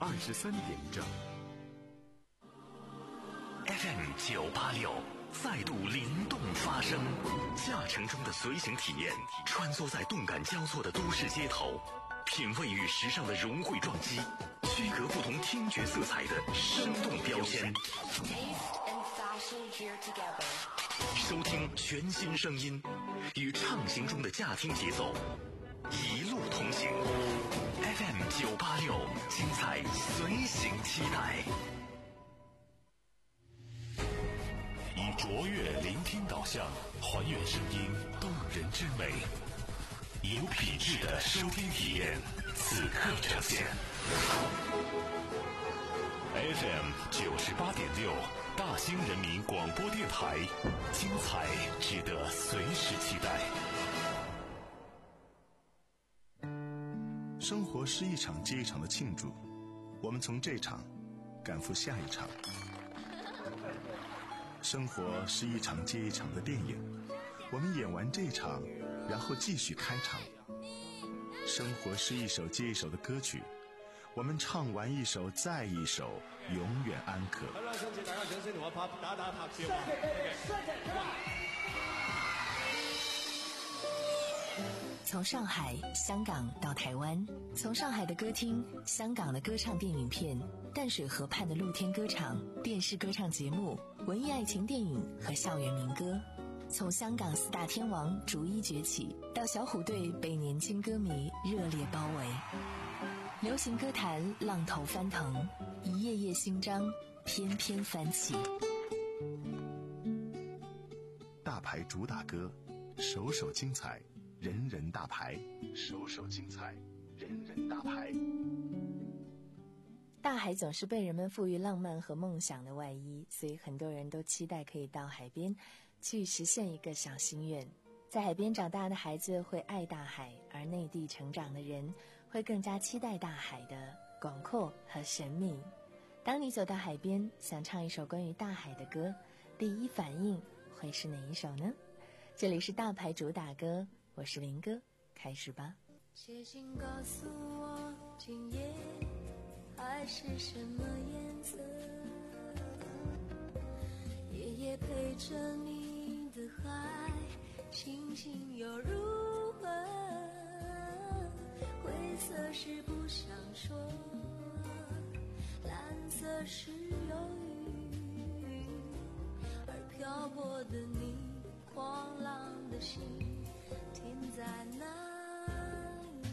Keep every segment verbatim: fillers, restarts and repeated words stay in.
二十三点整。 F M 九八六再度灵动发声，驾乘中的随行体验，穿梭在动感交错的都市街头，品味与时尚的融汇撞击，区隔不同听觉色彩的生动标签。收听全新声音，与畅行中的驾听节奏，一路同行。F M 九八六，精彩随行期待。以卓越聆听导向，还原声音动人之美，有品质的收听体验，此刻呈现。F M 九十八点六，大兴人民广播电台，精彩值得随时期待。 生活是一场接一场的庆祝，我们从这场赶赴下一场。生活是一场接一场的电影，我们演完这场，然后继续开场。生活是一首接一首的歌曲，我们唱完一首再一首，永远安可。 从上海、香港到台湾，从上海的歌厅、香港的歌唱电影片、淡水河畔的露天歌场、电视歌唱节目、文艺爱情电影和校园民歌，从香港四大天王逐一崛起，到小虎队被年轻歌迷热烈包围。流行歌坛浪头翻腾，一页页新章翩翩翻起。 大牌主打歌，首首精彩，人人大牌，首首精彩，人人大牌。 大海总是被人们赋予浪漫和梦想的外衣，所以很多人都期待可以到海边去实现一个小心愿。在海边长大的孩子会爱大海，而内地成长的人会更加期待大海的广阔和神秘。当你走到海边，想唱一首关于大海的歌，第一反应会是哪一首呢？这里是大牌主打歌，我是林哥，开始吧。 写信告诉我今夜海是什么颜色，夜夜陪着你的海，星星又如何？灰色是不想说，蓝色是忧郁，而漂泊的你，狂浪的心停在哪里？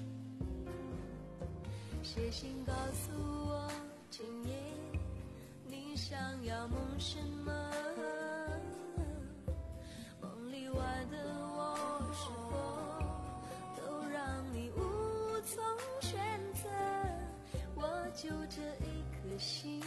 写信告诉我今夜你想要梦什么，梦里外的我是否都让你无从选择？我就这一颗心，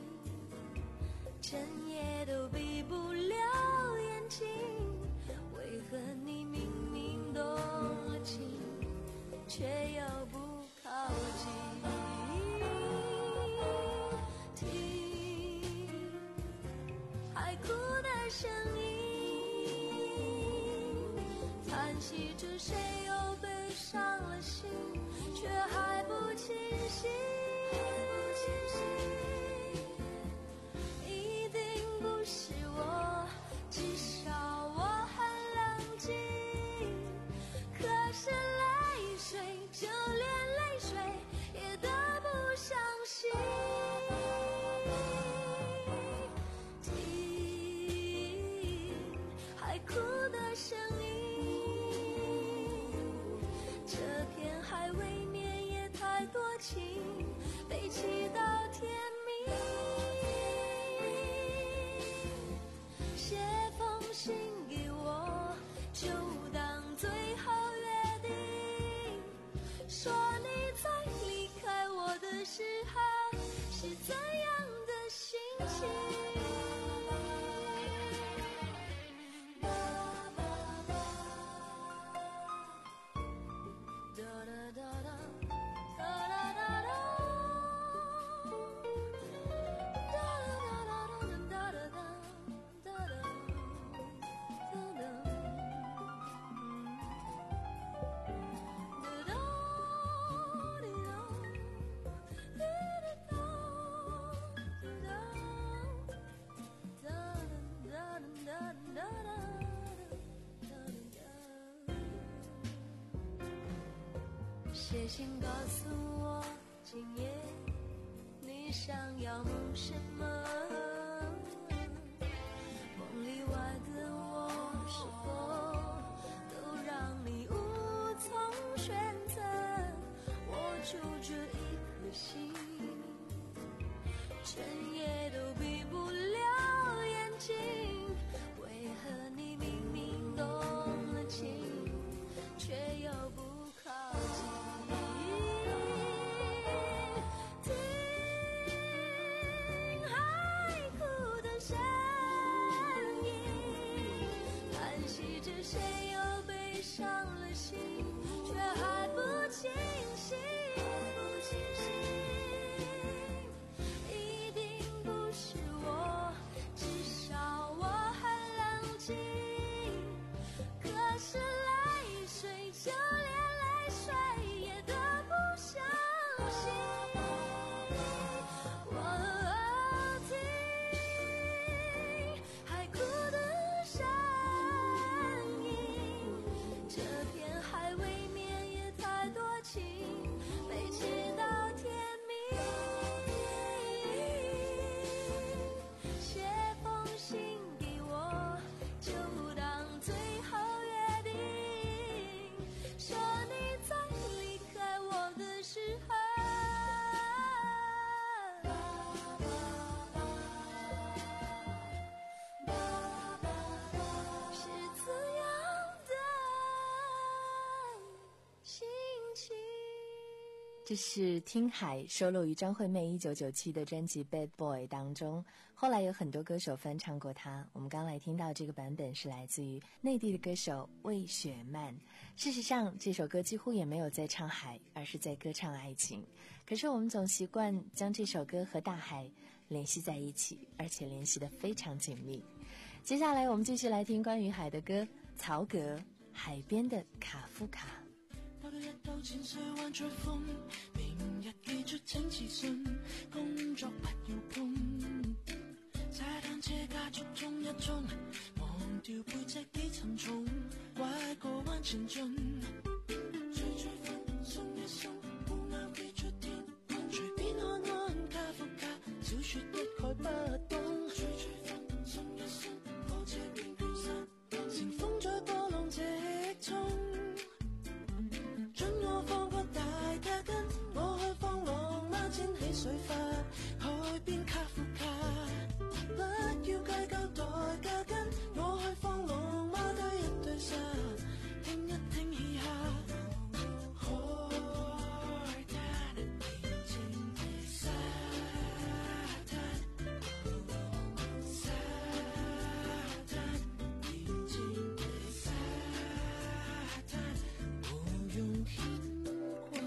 整夜都闭不了眼睛，为何你明明动了情，却又不靠近？听海哭的声音，叹息着谁又被伤了心，却还不清醒。一定不是我，至少我很冷静，可是泪水，就连泪水也得不相信。听海哭的声音，这片海未免也太多情，悲泣到天明。写封信给我，就当最后约定，说你在离开我的时候是怎样的心情。哒哒哒哒哒哒哒哒。 写信告诉我，今夜你想要梦什么？梦里外的我，是否都让你无从选择？握住这一颗心，整夜都闭不了眼睛。为何你明明动了情，却又不靠近？谁又悲伤了心，却还不清醒，不清醒，一定不是我，至少我很冷静。可是泪水，就连泪水也都不相信。我听海哭的声音，这片海未免也太多情，悲情到天明。写封信给我，就当最后约定，说你在离开我的时候，是怎样的心情？ 这是听海收录于张惠妹一九九七的专辑《Bad Boy》当中，后来有很多歌手翻唱过它。我们刚来听到这个版本是来自于内地的歌手魏雪漫。事实上这首歌几乎也没有在唱海，而是在歌唱爱情。可是我们总习惯将这首歌和大海联系在一起，而且联系得非常紧密。接下来我们继续来听关于海的歌，曹格海边的卡夫卡。 兜到一兜淺水灣追風，明日記住請自信，工作不要碰，踩單車加速衝一衝，忘掉背脊幾沉重，拐個彎前進，吹吹風鬆一鬆，烏鴉飛出天空，隨便看看卡夫卡，小説一概不懂，吹吹風鬆一鬆，火車邊飄散，乘風在波浪直衝。准我放個大架筋，我去放浪孖展起水花，海邊卡夫卡，不要計較代價跟，我去放浪孖堆一堆沙，聽一聽嘻哈。海灘平靜的沙灘，沙灘平靜的沙灘。用牽掛，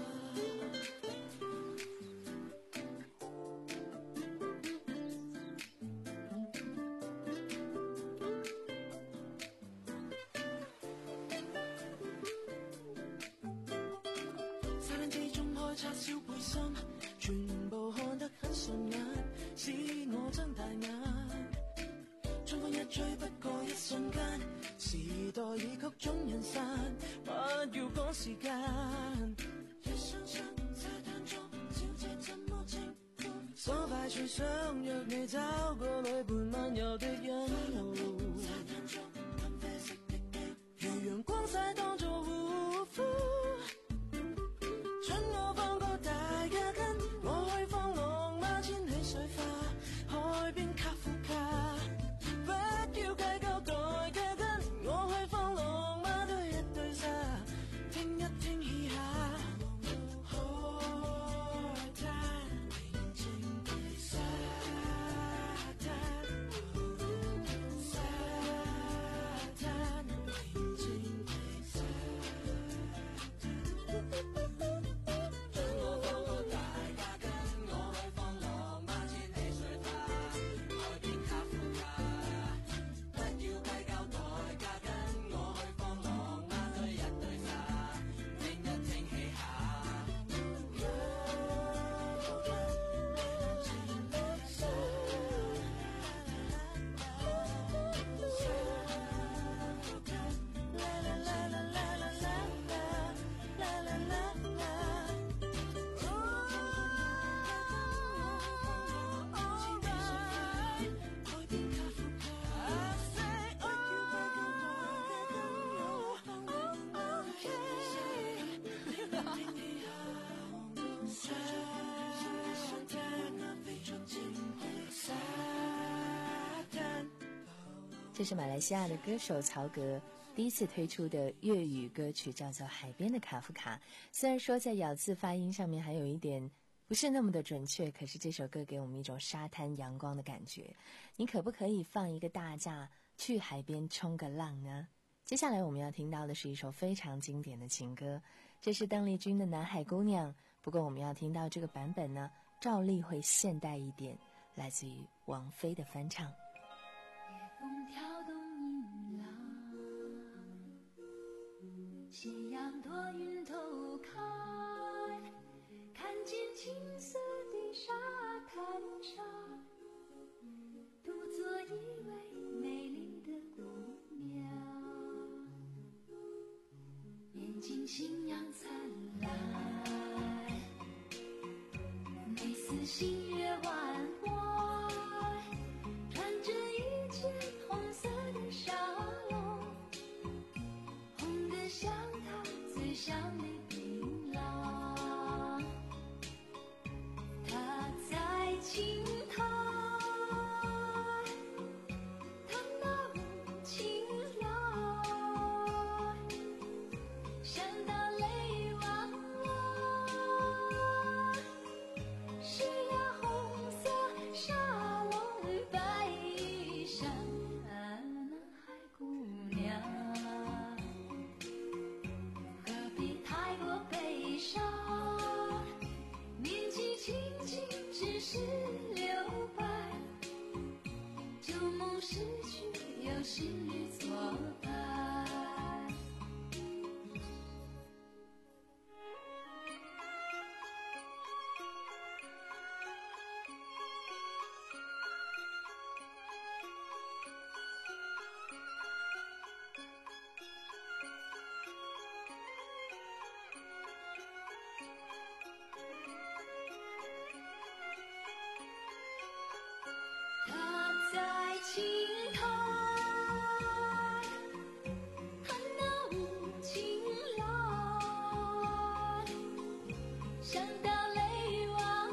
沙灘之中開叉燒背心，全部看得很順眼，使我睜大眼。春風一吹，不過一瞬間，時代已曲終人散，不要趕時間。一雙雙沙灘中，小姐怎麼稱呼？爽快處想約你找個女伴漫遊的人路。沙灘中咖啡色的機，如陽光曬當作護膚。准我放個大架筋，我去放浪孖牽起水花，海邊卡夫卡。不要計較代價跟，我去放浪孖堆一堆沙，聽一聽嘻哈。海灘平靜的沙灘，沙灘平靜的沙灘。 这是马来西亚的歌手曹格第一次推出的粤语歌曲，叫做《海边的卡夫卡》。虽然说在咬字发音上面还有一点不是那么的准确，可是这首歌给我们一种沙滩阳光的感觉。你可不可以放一个大假去海边冲个浪呢？接下来我们要听到的是一首非常经典的情歌，这是邓丽君的《南海姑娘》。不过我们要听到这个版本呢，照例会现代一点，来自于王菲的翻唱。 夜风挑动银浪，夕阳多云透开，看见青色的沙滩上，独坐一位美丽的姑娘，眼睛星阳灿烂，眉似新月弯弯，穿着一件红色的纱笼，红得像她最香的槟榔。她在青苔弹那舞情来，想到泪汪汪，是呀红色纱笼白衣裳，南海姑娘，何必太过悲伤，年纪轻轻只是留白，旧梦逝去有新侣作伴。她在青苔弹那舞情来，想到泪汪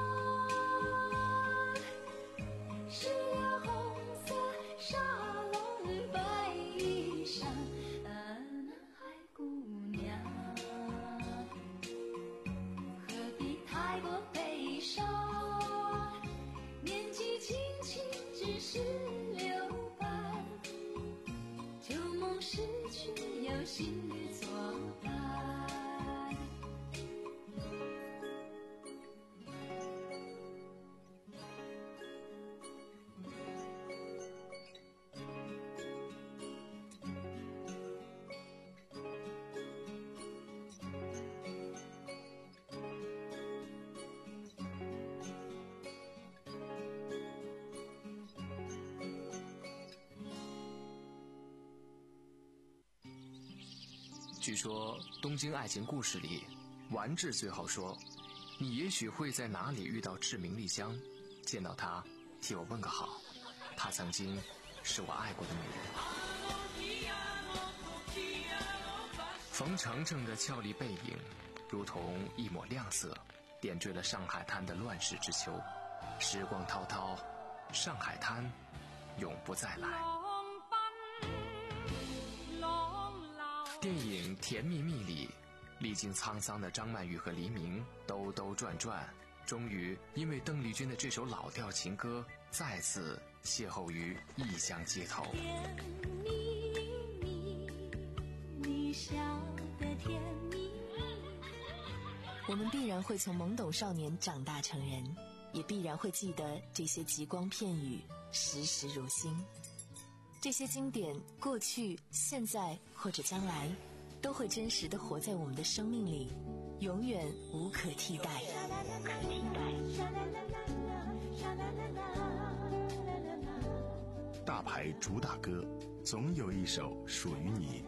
汪，是呀红色纱笼白衣裳，南海姑娘，何必太过悲伤，年纪轻轻只是留白，旧梦逝去有新侣作伴。 据说东京爱情故事里，丸治最后说，你也许会在哪里遇到志明丽香，见到她替我问个好，她曾经是我爱过的女人。冯程程的俏丽背影如同一抹亮色，点缀了上海滩的乱世之秋。时光滔滔，上海滩永不再来。电影《甜蜜蜜》里，历经沧桑的张曼玉和黎明兜兜转转，终于因为邓丽君的这首老调情歌，再次邂逅于异乡街头。 甜蜜蜜，你笑得甜蜜蜜。 我们必然会从懵懂少年长大成人，也必然会记得这些极光片语，时时如新。这些经典，过去、现在或者将来，都会真实地活在我们的生命里，永远无可替代。 大牌主打歌，总有一首属于你。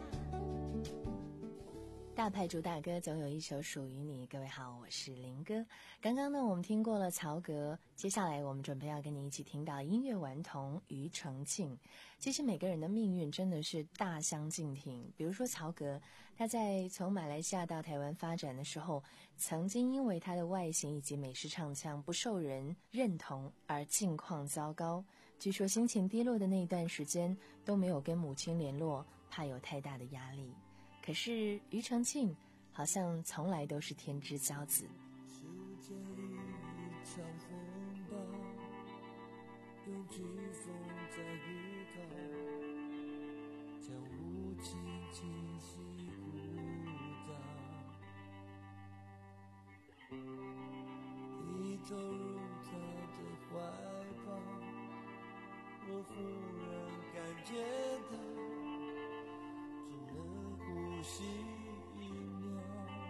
大牌主打歌总有一首属于你。各位好，我是林哥。刚刚呢我们听过了曹格，接下来我们准备要跟你一起听到音乐顽童庾澄庆。其实每个人的命运真的是大相径庭，比如说曹格，他在从马来西亚到台湾发展的时候，曾经因为他的外形以及美式唱腔不受人认同而境况糟糕。 据说心情低落的那一段时间都没有跟母亲联络，怕有太大的压力。可是庾澄庆好像从来都是天之骄子。 世间一场风暴，用飓风在预告，将无情侵袭孤岛。一投入他的怀抱，我忽然感觉到，只能呼吸一秒。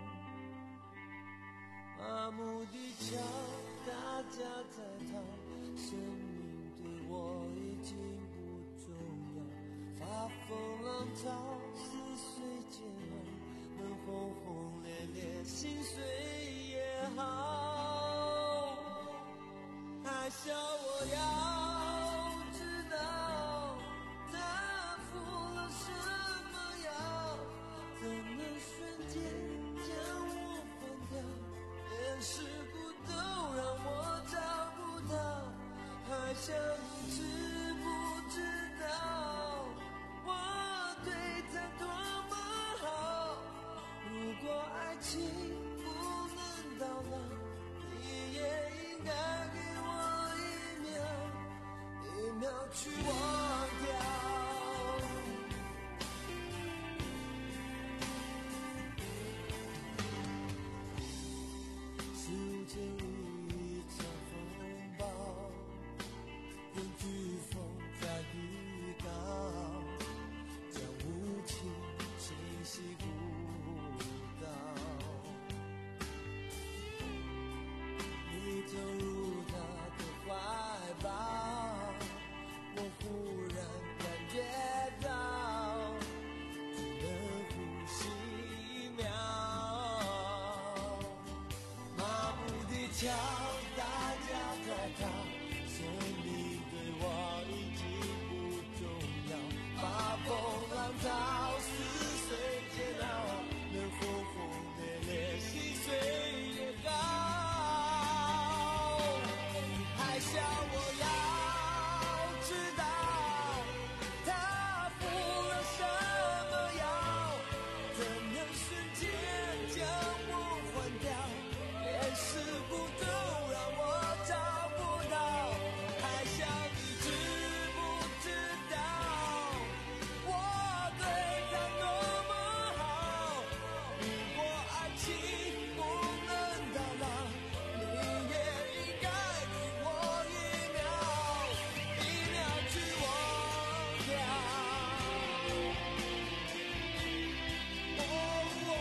麻木地瞧大家在逃，生命对我已经不重要。发疯浪潮似水煎熬，能轰轰烈烈心碎也好。还笑我要知道他服了什么药，怎能瞬间将我换掉，连事故都让我找不到。还想你知不知道我对他多么好，如果爱情不能到老，你也应该给我一秒，一秒去忘掉。世间一场风暴，用飓风在预告，将无情侵袭孤岛。你投入他的怀抱，我忽然感觉到，只能呼吸一秒。麻木地瞧大家在逃，生命对我已经不重要。发疯浪潮似水煎熬，能轰轰烈烈心碎也高。还笑我要知道他服了什么药，怎能瞬间将我换掉，连事故都让我找不到。还想你知不知道我对他多么好，如果爱情不能到老，你也应该给我一秒，一秒去忘掉。哦哦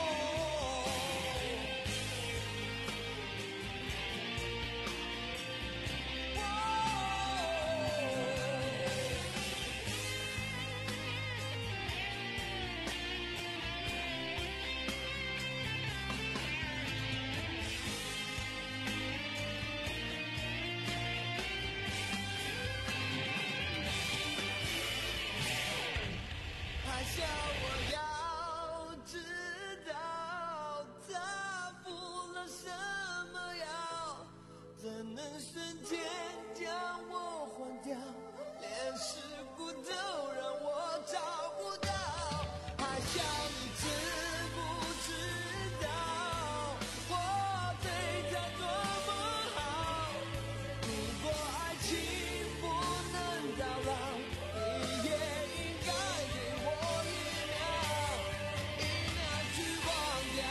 还笑我要知道他服了什么药，怎能瞬间将我换掉，连事故都让我找不到。还想你知不知道我对他多么好，如果爱情不能到老，你也应该给我一秒，一秒去忘掉。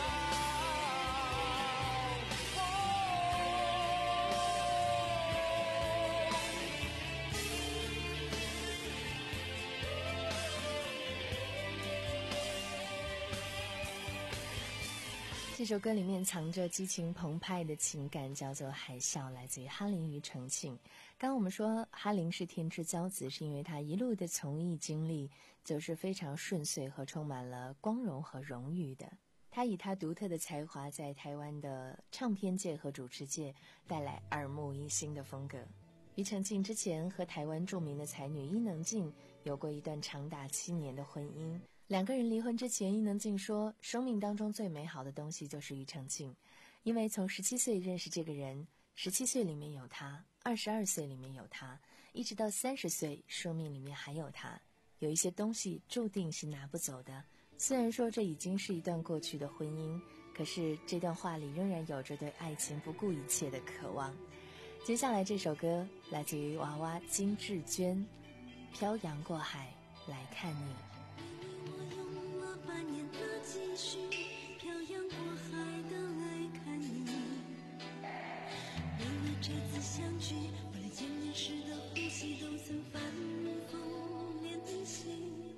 这首歌里面藏着激情澎湃的情感，叫做《海啸》，来自于哈林庾澄庆。刚刚我们说哈林是天之骄子，是因为他一路的从艺经历就是非常顺遂和充满了光荣和荣誉的。他以他独特的才华，在台湾的唱片界和主持界带来耳目一新的风格。庾澄庆之前和台湾著名的才女伊能静有过一段长达七年的婚姻。两个人离婚之前，伊能静说生命当中最美好的东西就是庾澄庆，因为从十七岁认识这个人，十七岁里面有他，二十二岁里面有他， 一直到三十岁，生命里面还有他。有一些东西注定是拿不走的，虽然说这已经是一段过去的婚姻，可是这段话里仍然有着对爱情不顾一切的渴望。接下来这首歌来自于娃娃金志娟，《漂洋过海来看你》。 我用了八年的积蓄，漂洋过海的来看你。为了这次相聚，为了见面时的呼吸，都曾反复练习。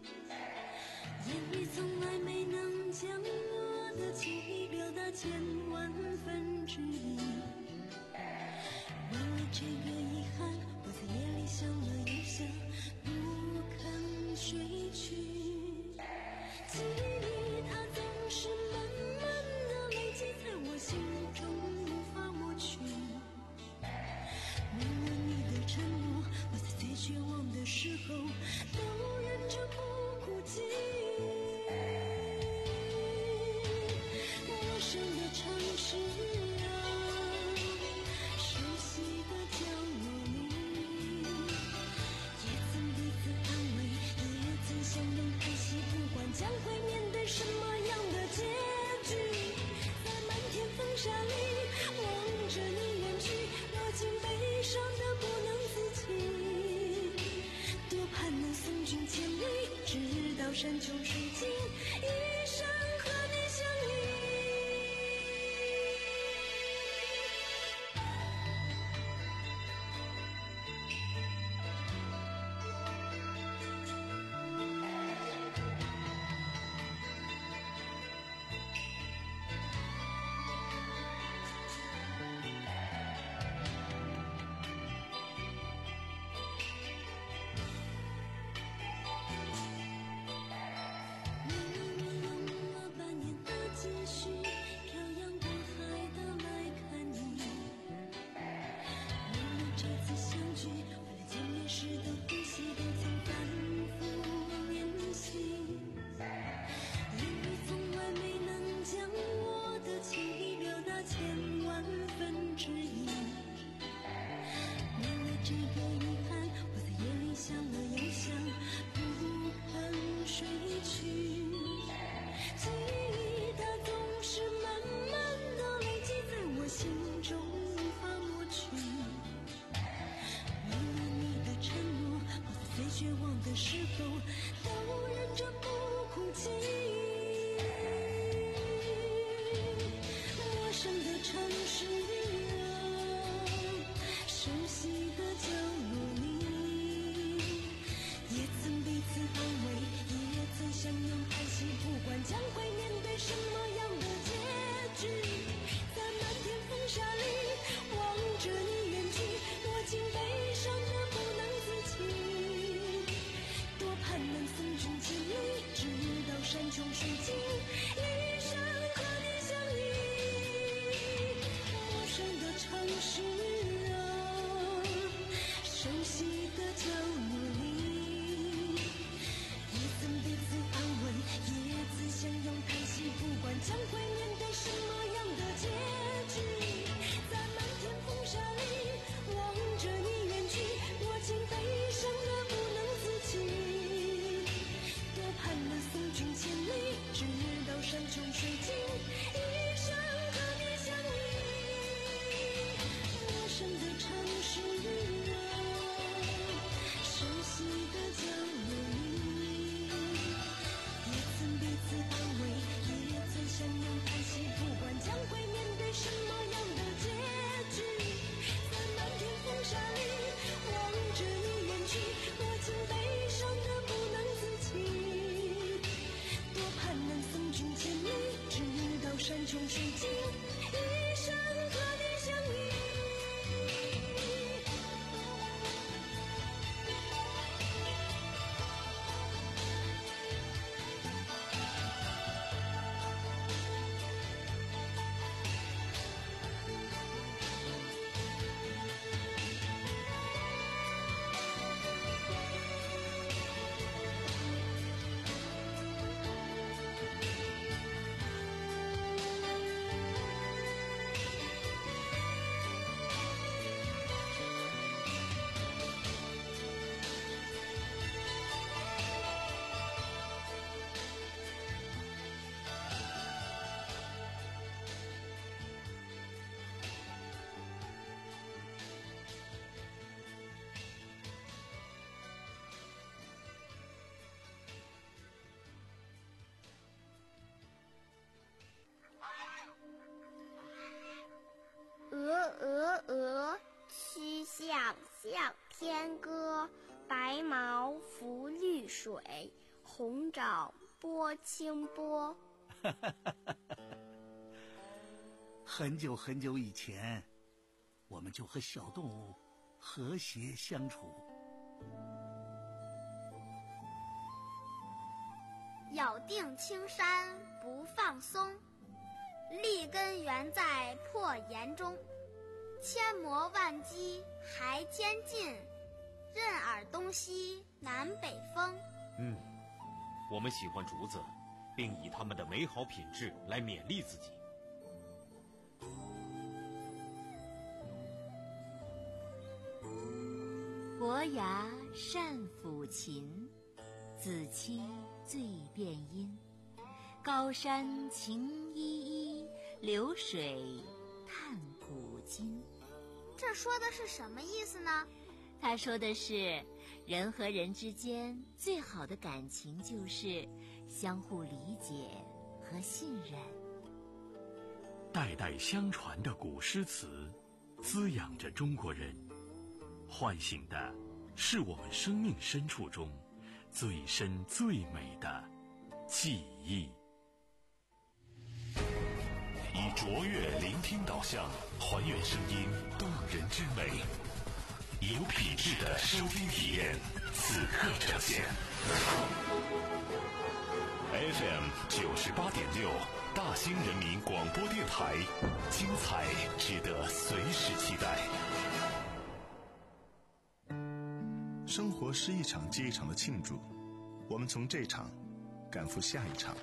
言语从来没能将我的情意表达千万分之一。为了这个遗憾，我在夜里想了又想，不肯睡去。记忆它总是慢慢的累积在我心中，无法抹去。为了你的承诺，我在最绝望的时候都忍着不哭泣。陌生的城市啊，熟悉的角落里，也曾彼此安慰，也曾相拥叹息，不管将会面对什么样的结局。在漫天风沙里望着你远去，落进悲伤的不能自己。多盼能送君千里，直到山穷水尽，一生和你相依。绝望的时候都忍着不哭泣。陌生的城市啊，熟悉的角落里，也曾彼此安慰，也曾相拥叹息，不管将会面对什么样的结局。在漫天风沙里望着你远去，落进悲伤的不能自己。多盼能送君千里，直到山穷长向天歌，白毛浮绿水，红掌拨清波。 很久很久以前，我们就和小动物和谐相处。 咬定青山不放松，立根原在破岩中。千磨万击还坚劲，任尔东西南北风。 嗯，我们喜欢竹子，并以它们的美好品质来勉励自己。 伯牙善抚琴，子期最辨音。高山晴依依，流水探古今。 这说的是什么意思呢？ 他说的是，人和人之间最好的感情就是相互理解和信任。 代代相传的古诗词，滋养着中国人，唤醒的是我们生命深处中最深最美的记忆。以卓越聆听导向，还原声音动人之美，有品质的收听体验，此刻呈现。F M 九十八点六，大兴人民广播电台，精彩值得随时期待。 生活是一场接一场的庆祝，我们从这场赶赴下一场。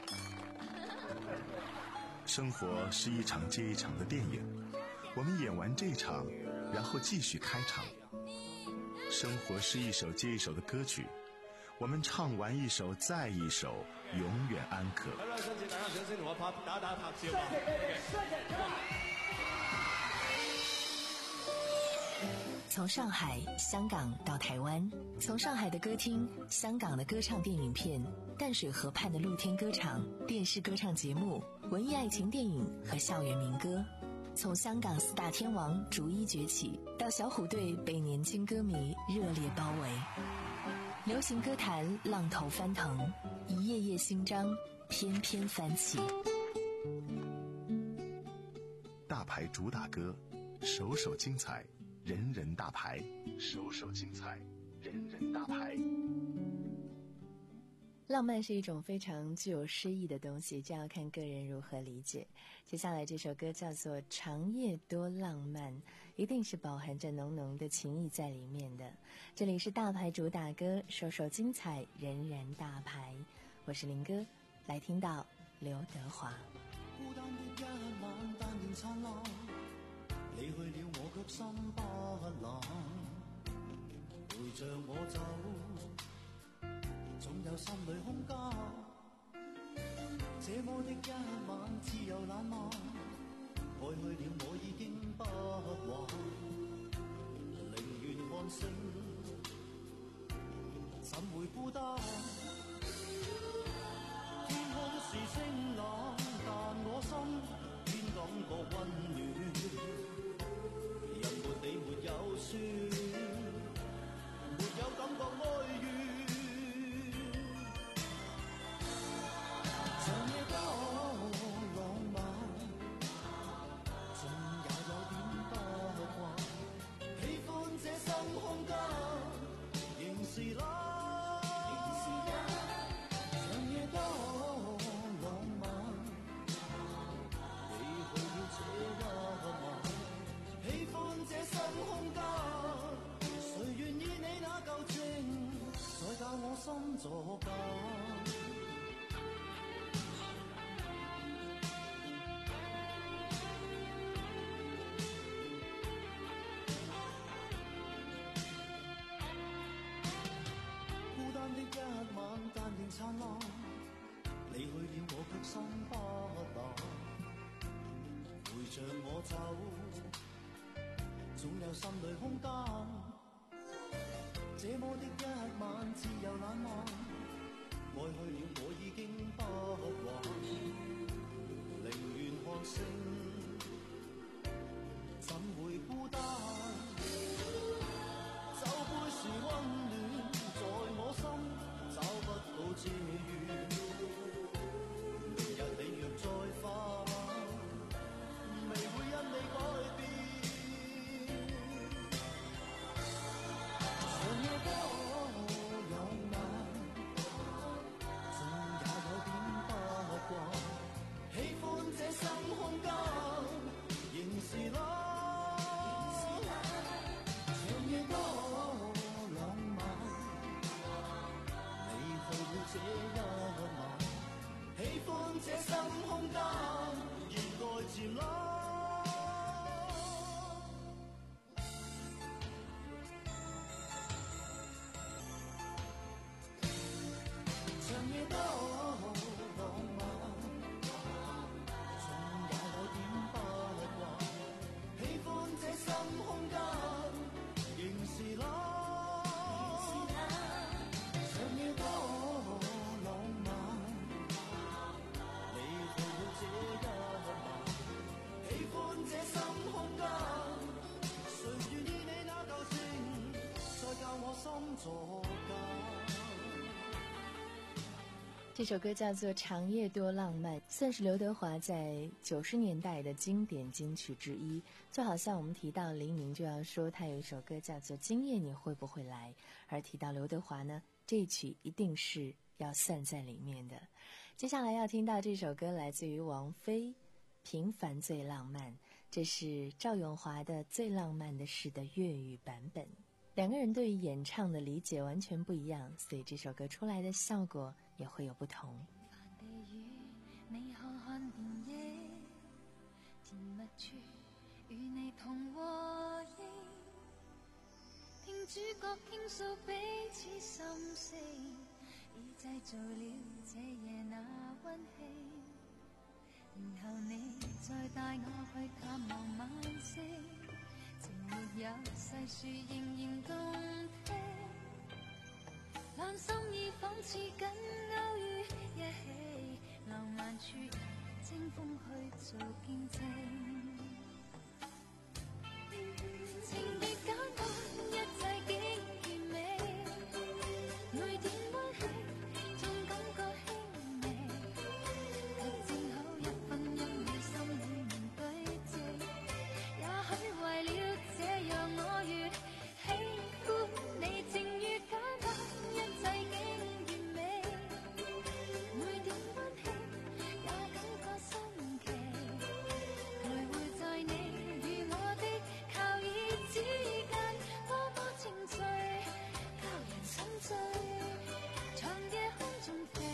生活是一场接一场的电影，我们演完这场，然后继续开场。生活是一首接一首的歌曲，我们唱完一首再一首，永远安可。 从上海、香港到台湾，从上海的歌厅、香港的歌唱电影片、淡水河畔的露天歌场、电视歌唱节目、文艺爱情电影和校园民歌，从香港四大天王逐一崛起，到小虎队被年轻歌迷热烈包围，流行歌坛浪头翻腾，一页页新章翩翩翻起。 大牌主打歌，首首精彩，人人大牌，首首精彩，人人大牌。 浪漫是一种非常具有诗意的东西，这要看个人如何理解。接下来这首歌叫做《长夜多浪漫》，一定是饱含着浓浓的情意在里面的。这里是大牌主打歌，首首精彩，人人大牌。我是林哥，来听到刘德华。 孤單的一晚，但仍燦爛，你去了我卻心不冷，陪着我走，總有心裏空間。這麼的一晚，自由懶漫，愛去了我已經不還，寧願看星，怎會孤單？天空是清冷，但我心偏感覺溫暖。人沒你沒有酸，沒有感覺哀怨。長夜多浪漫，縱也有點不慣。喜歡這深空間，仍是冷。長夜多浪漫，你去了這一晚。喜歡這深空間，誰願意你那舊情，再教我心作伴。孤單的一晚，但仍燦爛，你去了我卻心不冷，陪着我走，總有心裏空間。這麼的一晚，自由懶漫，愛去了我已經不還，寧願看星，怎會孤單？ 作家。 这首歌叫做《长夜多浪漫》，算是刘德华在九十年代的经典金曲之一。就好像我们提到黎明，就要说他有一首歌叫做《今夜你会不会来》，而提到刘德华呢，这一曲一定是要算在里面的。接下来要听到这首歌来自于王菲，《平凡最浪漫》，这是赵咏华的《最浪漫的事》的粤语版本。两个人对于演唱的理解完全不一样，所以这首歌出来的效果也会有不同。 你看看電影，甜蜜處與你同和應，聽主角傾訴彼此心聲，已製造了這夜那溫馨。然後你再帶我去探望晚星，情沒有細說仍然動聽，兩心意仿似緊勾於一起，浪漫處清風去做見證，情越簡單一切竟完美，每點溫馨總感覺輕微，卻正好一分一秒心裏面對峙，也許為了這樣我越喜歡你，情越簡單一切竟完美，每點溫馨也感覺新奇，徘徊在你與我的靠倚之間，多麼情趣，教人心醉，長夜空中飛。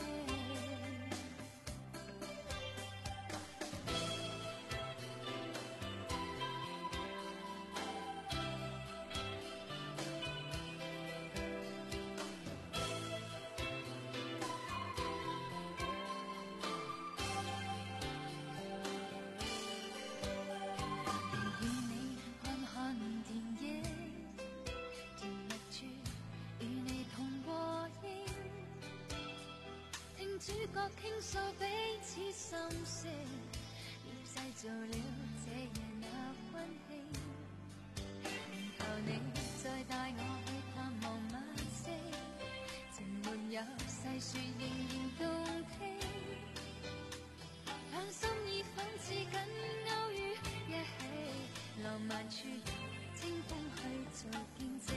與你看看電影，甜蜜處與你同和應，聽主角傾訴彼此心聲，已製造了這夜那溫馨。然後你再帶我去探望晚星，情沒有細說仍然動聽，兩心意仿似緊勾於一起，浪漫處清風去做見證，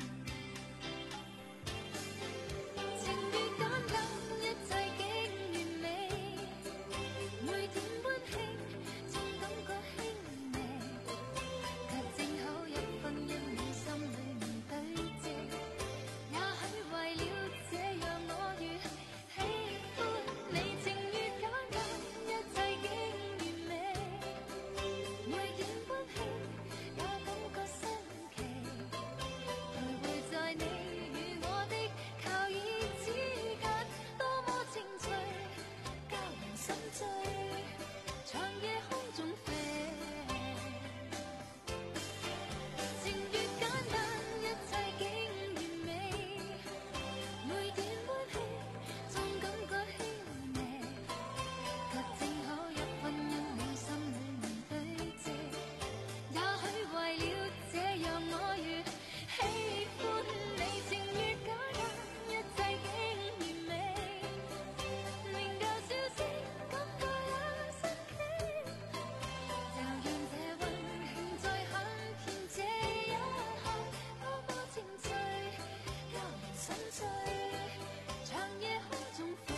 情越簡單一切竟完美，每點溫馨總感覺輕微，卻正好一分一秒心裏面對峙，也許為了這樣我越喜歡你，情越簡單一切竟完美，每點溫馨也感覺新奇，徘徊在你與我的靠倚之間，多麼情趣，教人心醉，長夜空中飛。情越簡單一切竟完美，每點溫馨總感覺輕微，卻正好一分一秒心裏面對峙，也許為了這樣我越喜歡你，情越簡單一切竟完美，明舊笑聲感覺也新奇，就讓這溫馨再很甜這一刻，多麼情趣，教人心醉，長夜空中飛。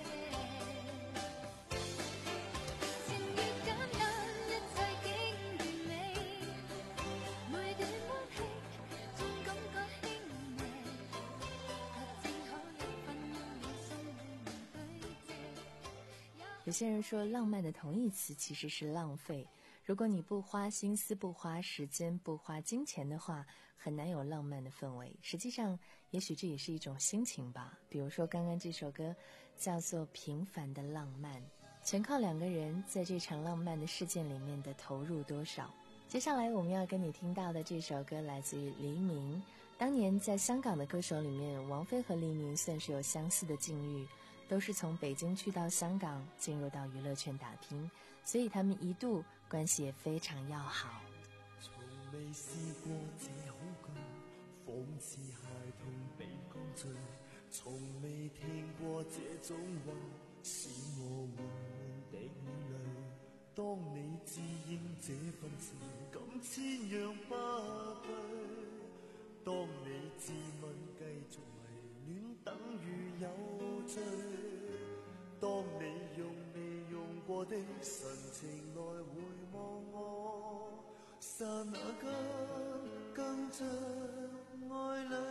情越簡單一切竟完美，每點溫馨總感覺輕微，卻正好一分一秒心裏面對峙。 有些人說浪漫的同義詞其實是浪費，如果你不花心思、不花時間、不花金錢的話，很難有浪漫的氛圍。實際上也許這也是一種心情吧。比如說剛剛這首歌叫做《平凡的浪漫》，全靠兩個人在這場浪漫的事件裡面的投入多少。接下來我們要跟你聽到的這首歌來自於黎明。當年在香港的歌手裡面，王菲和黎明算是有相似的境遇，都是從北京去到香港，進入到娛樂圈打拼，所以他們一度關係也非常要好。 從未試過這好句， 仿似孩童被灌醉，從未聽過這種話，使我緩緩的眼淚。當你自認這份情感千樣不對，當你自問繼續迷戀等於有罪，當你用未用過的神情來回望我，剎那間更像愛侶。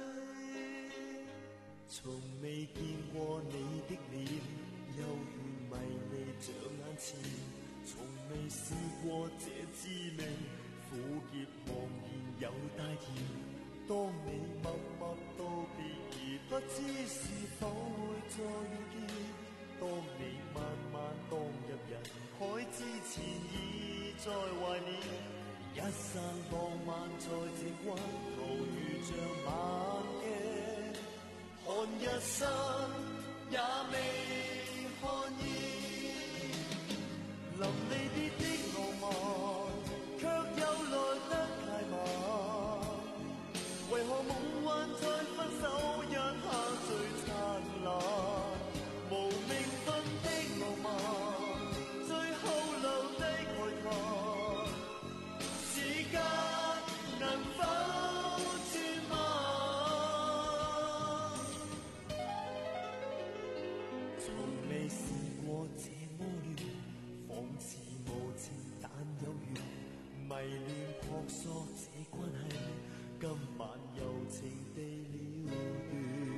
從未見過你的臉，幽怨迷離像眼前，從未試過這滋味，苦澀茫然有帶甜。當你默默道別而不知是否會再遇見，當你慢慢蕩入人海之前已在懷念，一剎浪漫在這關頭如像晚鏡，看一生也未看厭。臨離別的浪漫，卻又來得太慢，為何夢幻在分手一刻最燦爛？無名分的浪漫，最後留低慨嘆，時間能否轉慢？從未試過這麼亂，仿似無情但有緣，迷戀撲朔這關係，今晚柔情地了斷。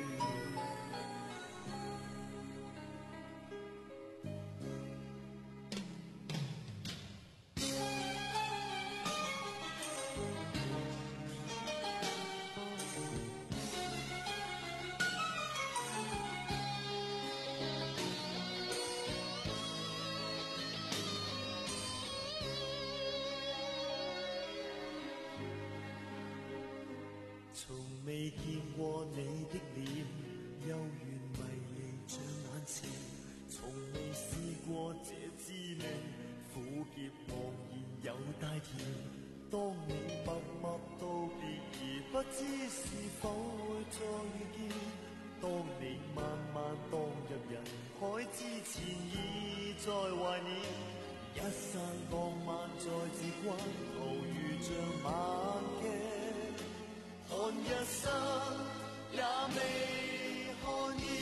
從未見過你的臉，幽怨迷離像眼前，從未試過這滋味，苦澀茫然有帶甜。當你默默道別而不知是否會再遇見，當你慢慢蕩入人海之前已在懷念，一剎浪漫在這關頭如像晚鏡，看一生也未看厭。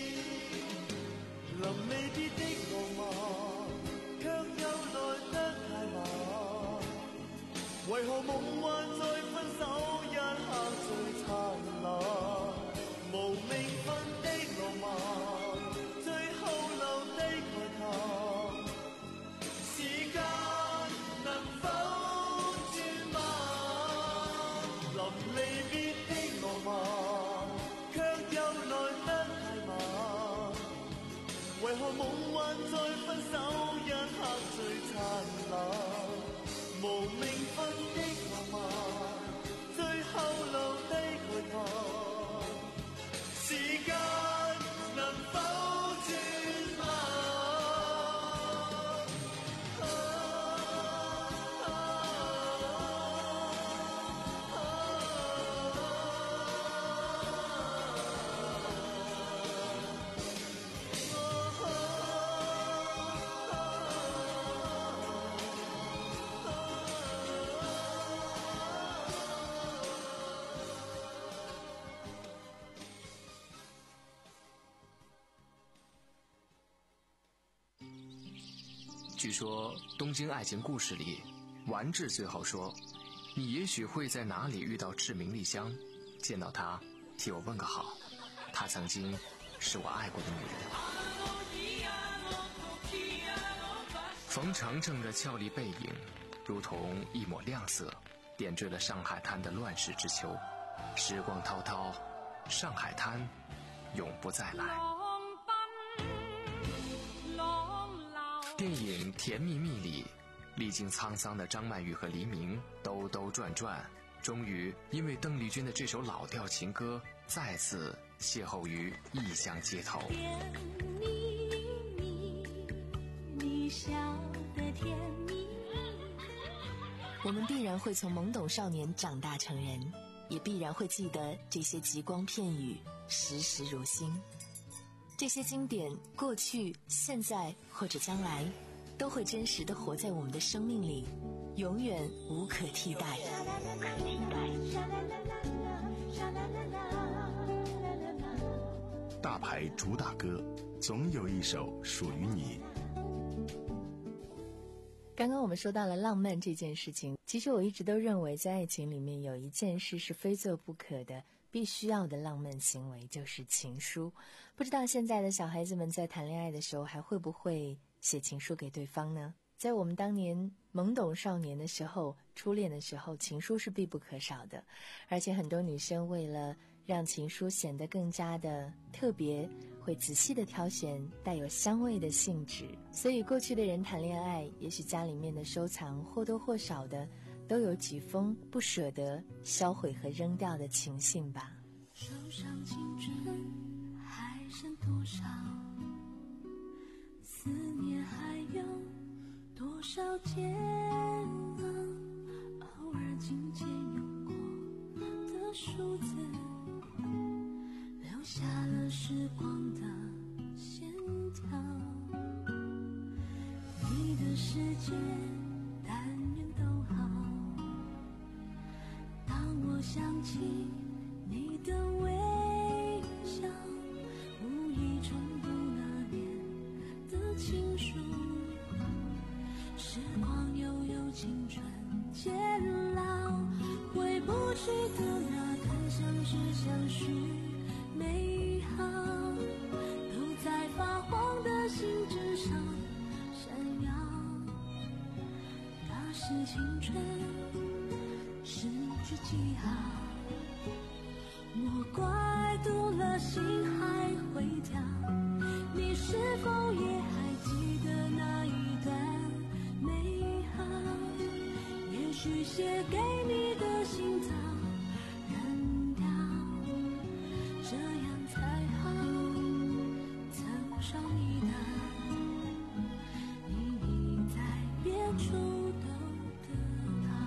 臨離別的浪漫，卻又來得太慢，為何夢幻在分手一刻最燦爛？無名分的浪漫，最後留低慨嘆，時間能否轉慢？臨離別的浪漫，卻又來得太慢，為何夢幻在分手一刻最燦爛？無名分的浪漫，最後留低慨嘆，時間能否轉慢？ 据说东京爱情故事里，丸治最后说，你也许会在哪里遇到志明丽香，见到她替我问个好，她曾经是我爱过的女人。冯程程的俏丽背影如同一抹亮色，点缀了上海滩的乱世之秋。时光滔滔，上海滩永不再来。电影《甜蜜蜜》里，历经沧桑的张曼玉和黎明兜兜转转，终于因为邓丽君的这首老调情歌，再次邂逅于异乡街头。 甜蜜蜜，你笑得甜蜜。 我们必然会从懵懂少年长大成人， 也必然会记得这些极光片语，时时如新。这些经典，过去、现在或者将来，都会真实地活在我们的生命里，永远无可替代。 大牌主打歌，总有一首属于你。 刚刚我们说到了浪漫这件事情，其实我一直都认为在爱情里面有一件事是非做不可的，必须要的浪漫行为，就是情书。不知道现在的小孩子们在谈恋爱的时候还会不会写情书给对方呢？在我们当年懵懂少年的时候，初恋的时候，情书是必不可少的。而且很多女生为了让情书显得更加的特别，会仔细的挑选带有香味的信纸。所以过去的人谈恋爱，也许家里面的收藏或多或少的都有几封不舍得销毁和扔掉的情信吧。 手上青春还剩多少，思念还有多少煎熬，偶尔紧紧用过的数字，留下了时光的线条。你的世界但愿都好，当我想起你的微笑，无意重读那年的情书，时光悠悠，青春渐老，回不去的那段相识相许美好，都在发黄的信纸上闪耀。那是青春失去记号，莫怪读了心还会跳。你是否也还记得那一段美好？也许写给你的信早扔掉，这样才好。曾伤你的，你已在别处都得到。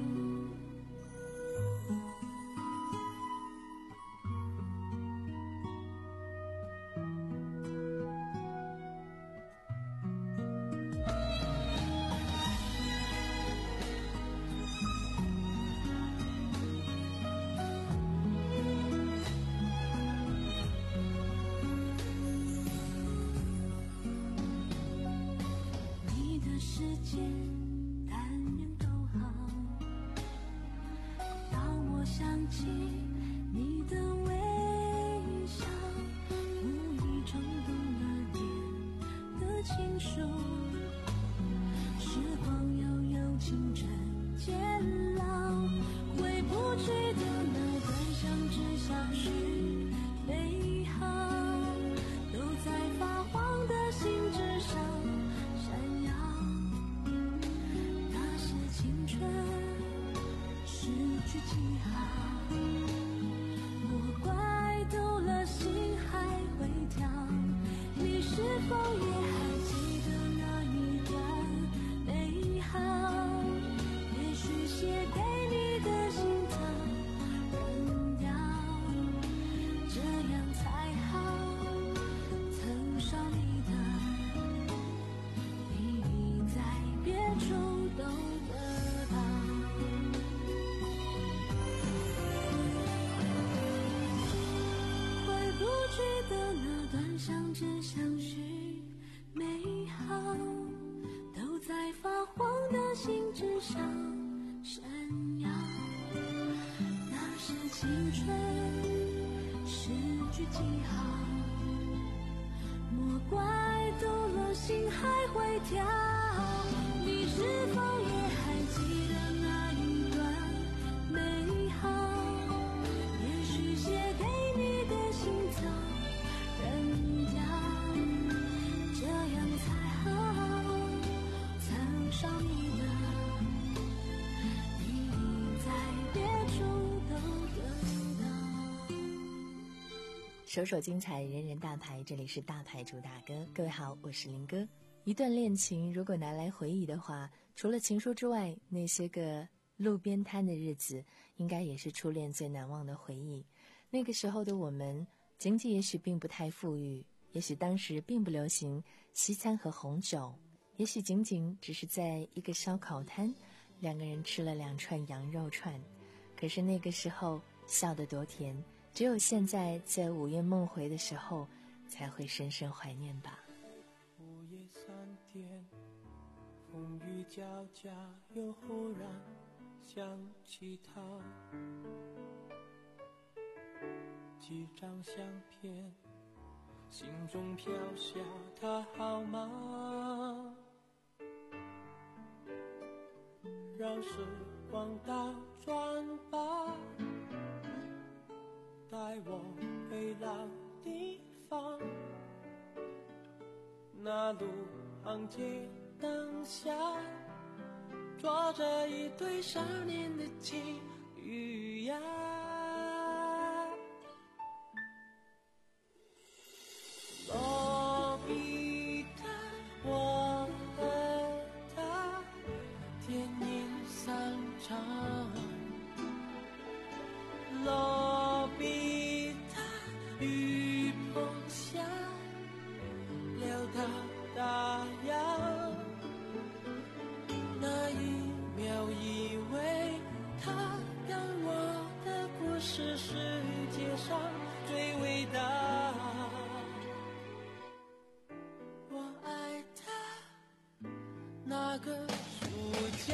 你的世界但愿都好，当我想起你的微笑，无意重读那年的情书，时光悠悠，青春渐老，回不去的那段相知相许美好，都在发黄的信纸上闪耀。那是青春失去记号，莫怪读了心还会跳。你是否也还记得那一段美好？也许写给你的信早扔掉，这样才好。曾伤你的，你已在别处都得到。回不去的那段相知相许美好，都在发黄的信纸上闪耀。那是青春失去记号，莫怪读了心还会跳。你是否也还记得那一段美好？也许写给你的信早扔掉，这样才好。曾伤你的，你已在别处都得到。 首首精彩，人人大牌，这里是大牌主打歌。各位好，我是林哥。一段恋情如果拿来回忆的话，除了情书之外，那些个路边摊的日子应该也是初恋最难忘的回忆。那个时候的我们经济也许并不太富裕，也许当时并不流行西餐和红酒，也许仅仅只是在一个烧烤摊，两个人吃了两串羊肉串。可是那个时候笑得多甜，只有现在在午夜梦回的时候才会深深怀念吧。 午夜三点，风雨交加，又忽然想起他，几张相片，心中飘下他好吗？让时光倒转吧，带我回老地方，那路旁街灯下，坐着一对少年的情侣呀。罗比塔，我和他电影散场。罗比塔，雨棚下，聊到大洋。那一秒以为他跟我的故事世界上最伟大。我爱他，那个暑假。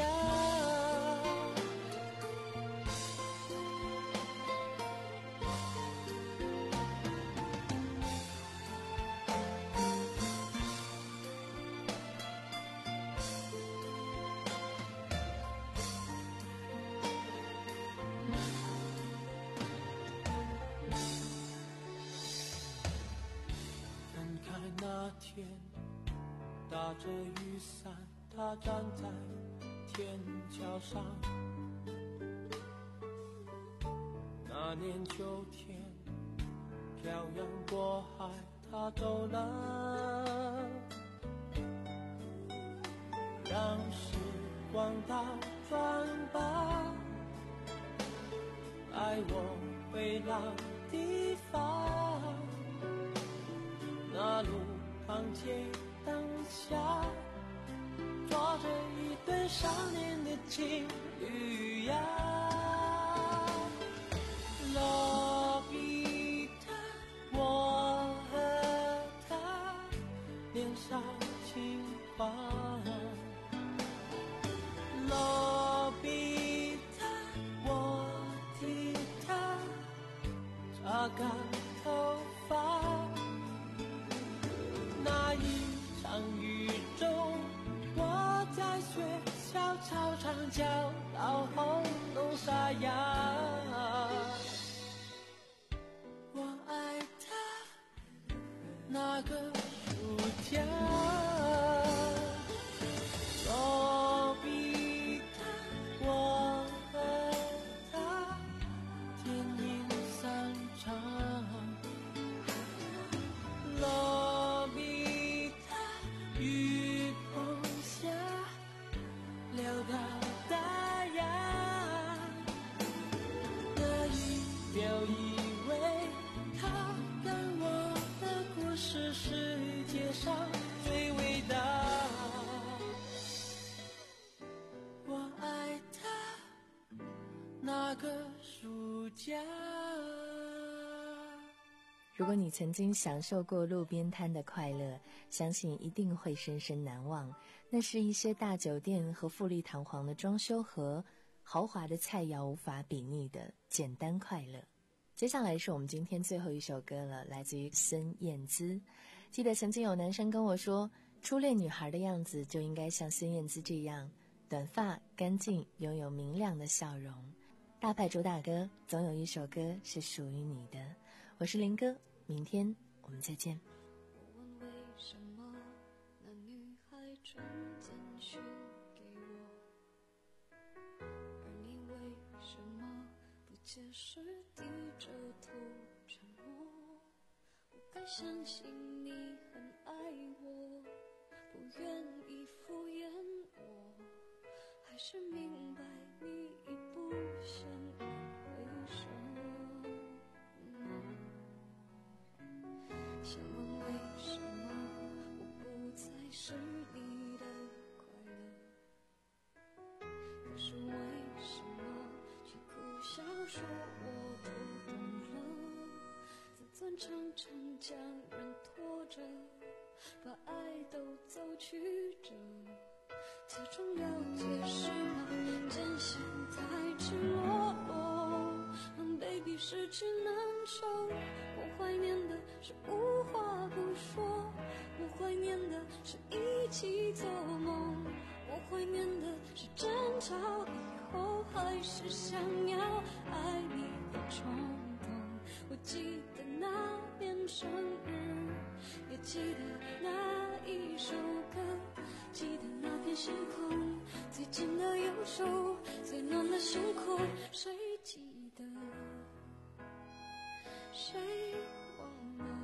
那天打着雨伞，他站在天桥上。那年秋天，漂洋过海，他走了。让时光倒转吧，带我回老地方。那路旁街灯下，坐着一对少年的情侣呀。罗比塔，我和他年少轻狂。罗比塔，我替他擦干头发。那一场雨中，我在学校操场教导红豆沙哑。我爱他，那个暑假。罗比塔，我和他电影散场。罗比塔，雨棚下，聊到大洋。那一秒以为他跟我的故事世界上最伟大。我爱他，那个暑假。 如果你曾经享受过路边摊的快乐，相信一定会深深难忘。那是一些大酒店和富丽堂皇的装修和豪华的菜肴无法比拟的简单快乐。接下来是我们今天最后一首歌了，来自于孙燕姿。记得曾经有男生跟我说，初恋女孩的样子就应该像孙燕姿这样，短发干净，拥有明亮的笑容。大牌主打歌，总有一首歌是属于你的。我是林哥，明天我们再见。 我问为什么那女孩传简讯给我，而你为什么不解释，低着头沉默？不该相信你很爱我，不愿意敷衍我，还是明白你说我都懂了，自尊常常将人拖着，把爱都走曲折，假装了解是吗？真相太赤裸裸，让 baby 失去难受。我怀念的是无话不说，我怀念的是一起做梦，我怀念的是争吵以后还是想要爱你的冲动。我记得那年生日，也记得那一首歌，记得那片星空，最近的右手，最暖的胸口，谁记得？谁忘了？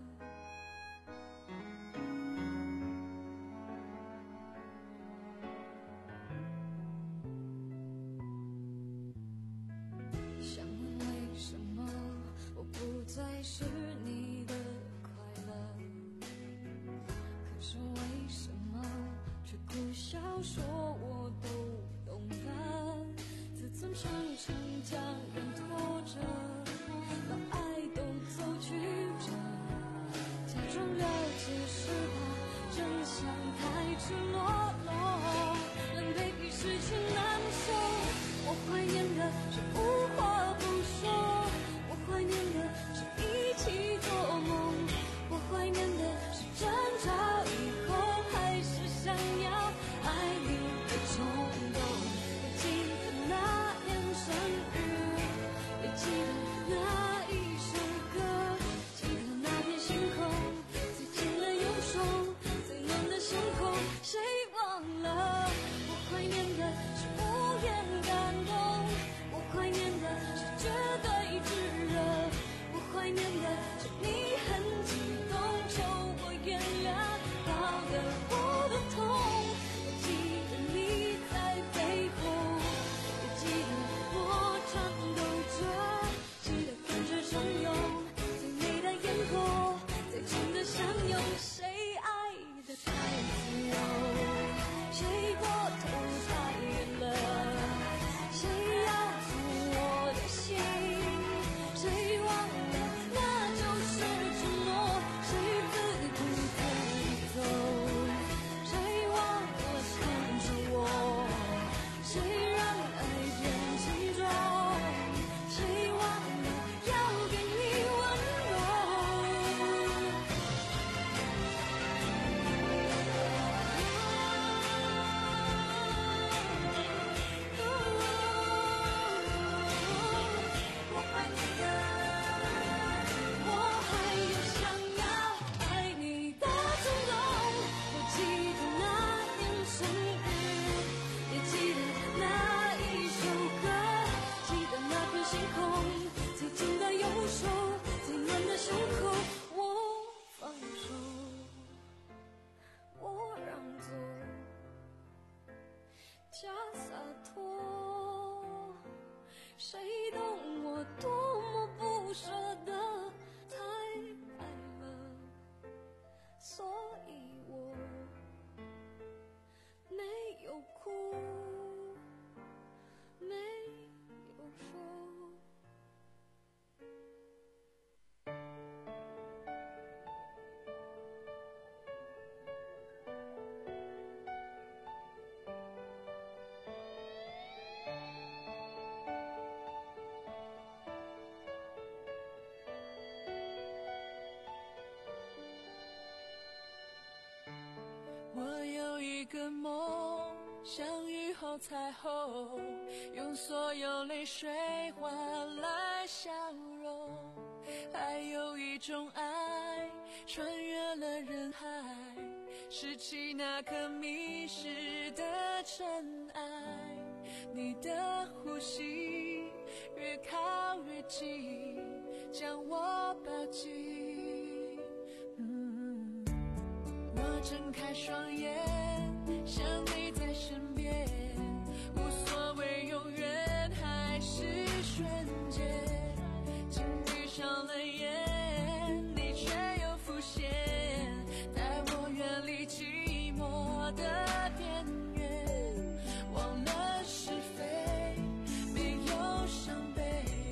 想问为什么我不再是你的快乐，可是为什么却苦笑说我都懂了？自尊常常将人拖着，把爱都走曲折，假装了解是怕真相太赤裸裸，让 baby 失去难受。我怀念的是无话不说，我怀念的是一起做梦，我怀念的是争吵以后还是想要爱你的冲动。也记得那年生日，也记得那一首歌，记得那片星空，最近的右手，最暖的胸口，谁忘了？我怀念的是无言感动，我怀念的是绝对炙热，我怀念的是你很激动，求我原谅搞得我的痛。我记得你在背后，也记得我颤抖着，记得感觉汹涌，最美的烟火，最真的相拥。谁爱得太自由，谁过头太远了，谁要住我的心，谁忘了那就是承诺，谁自顾自走，谁忘了看着我，谁让爱变沉重，谁忘了要给你温柔。我怀念的，我还有想要爱你的冲动。我记得那年生日，也记得那一首歌，记得那片星空，最近的右手，最暖的胸口。我放手，我让座，假洒脱，谁懂我多么不舍得，太爱了，所以我没有哭，没有说。 我有一个梦，像雨后彩虹，用所有泪水换来笑容。还有一种爱，穿越了人海，拾起那颗迷失的尘埃。你的呼吸越靠越近，将我抱紧。嗯，我睁开双眼，想你在身边，无所谓永远还是瞬间。紧闭上了眼，你却又浮现，带我远离寂寞的边缘。忘了是非，没有伤悲，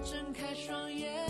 睁开双眼。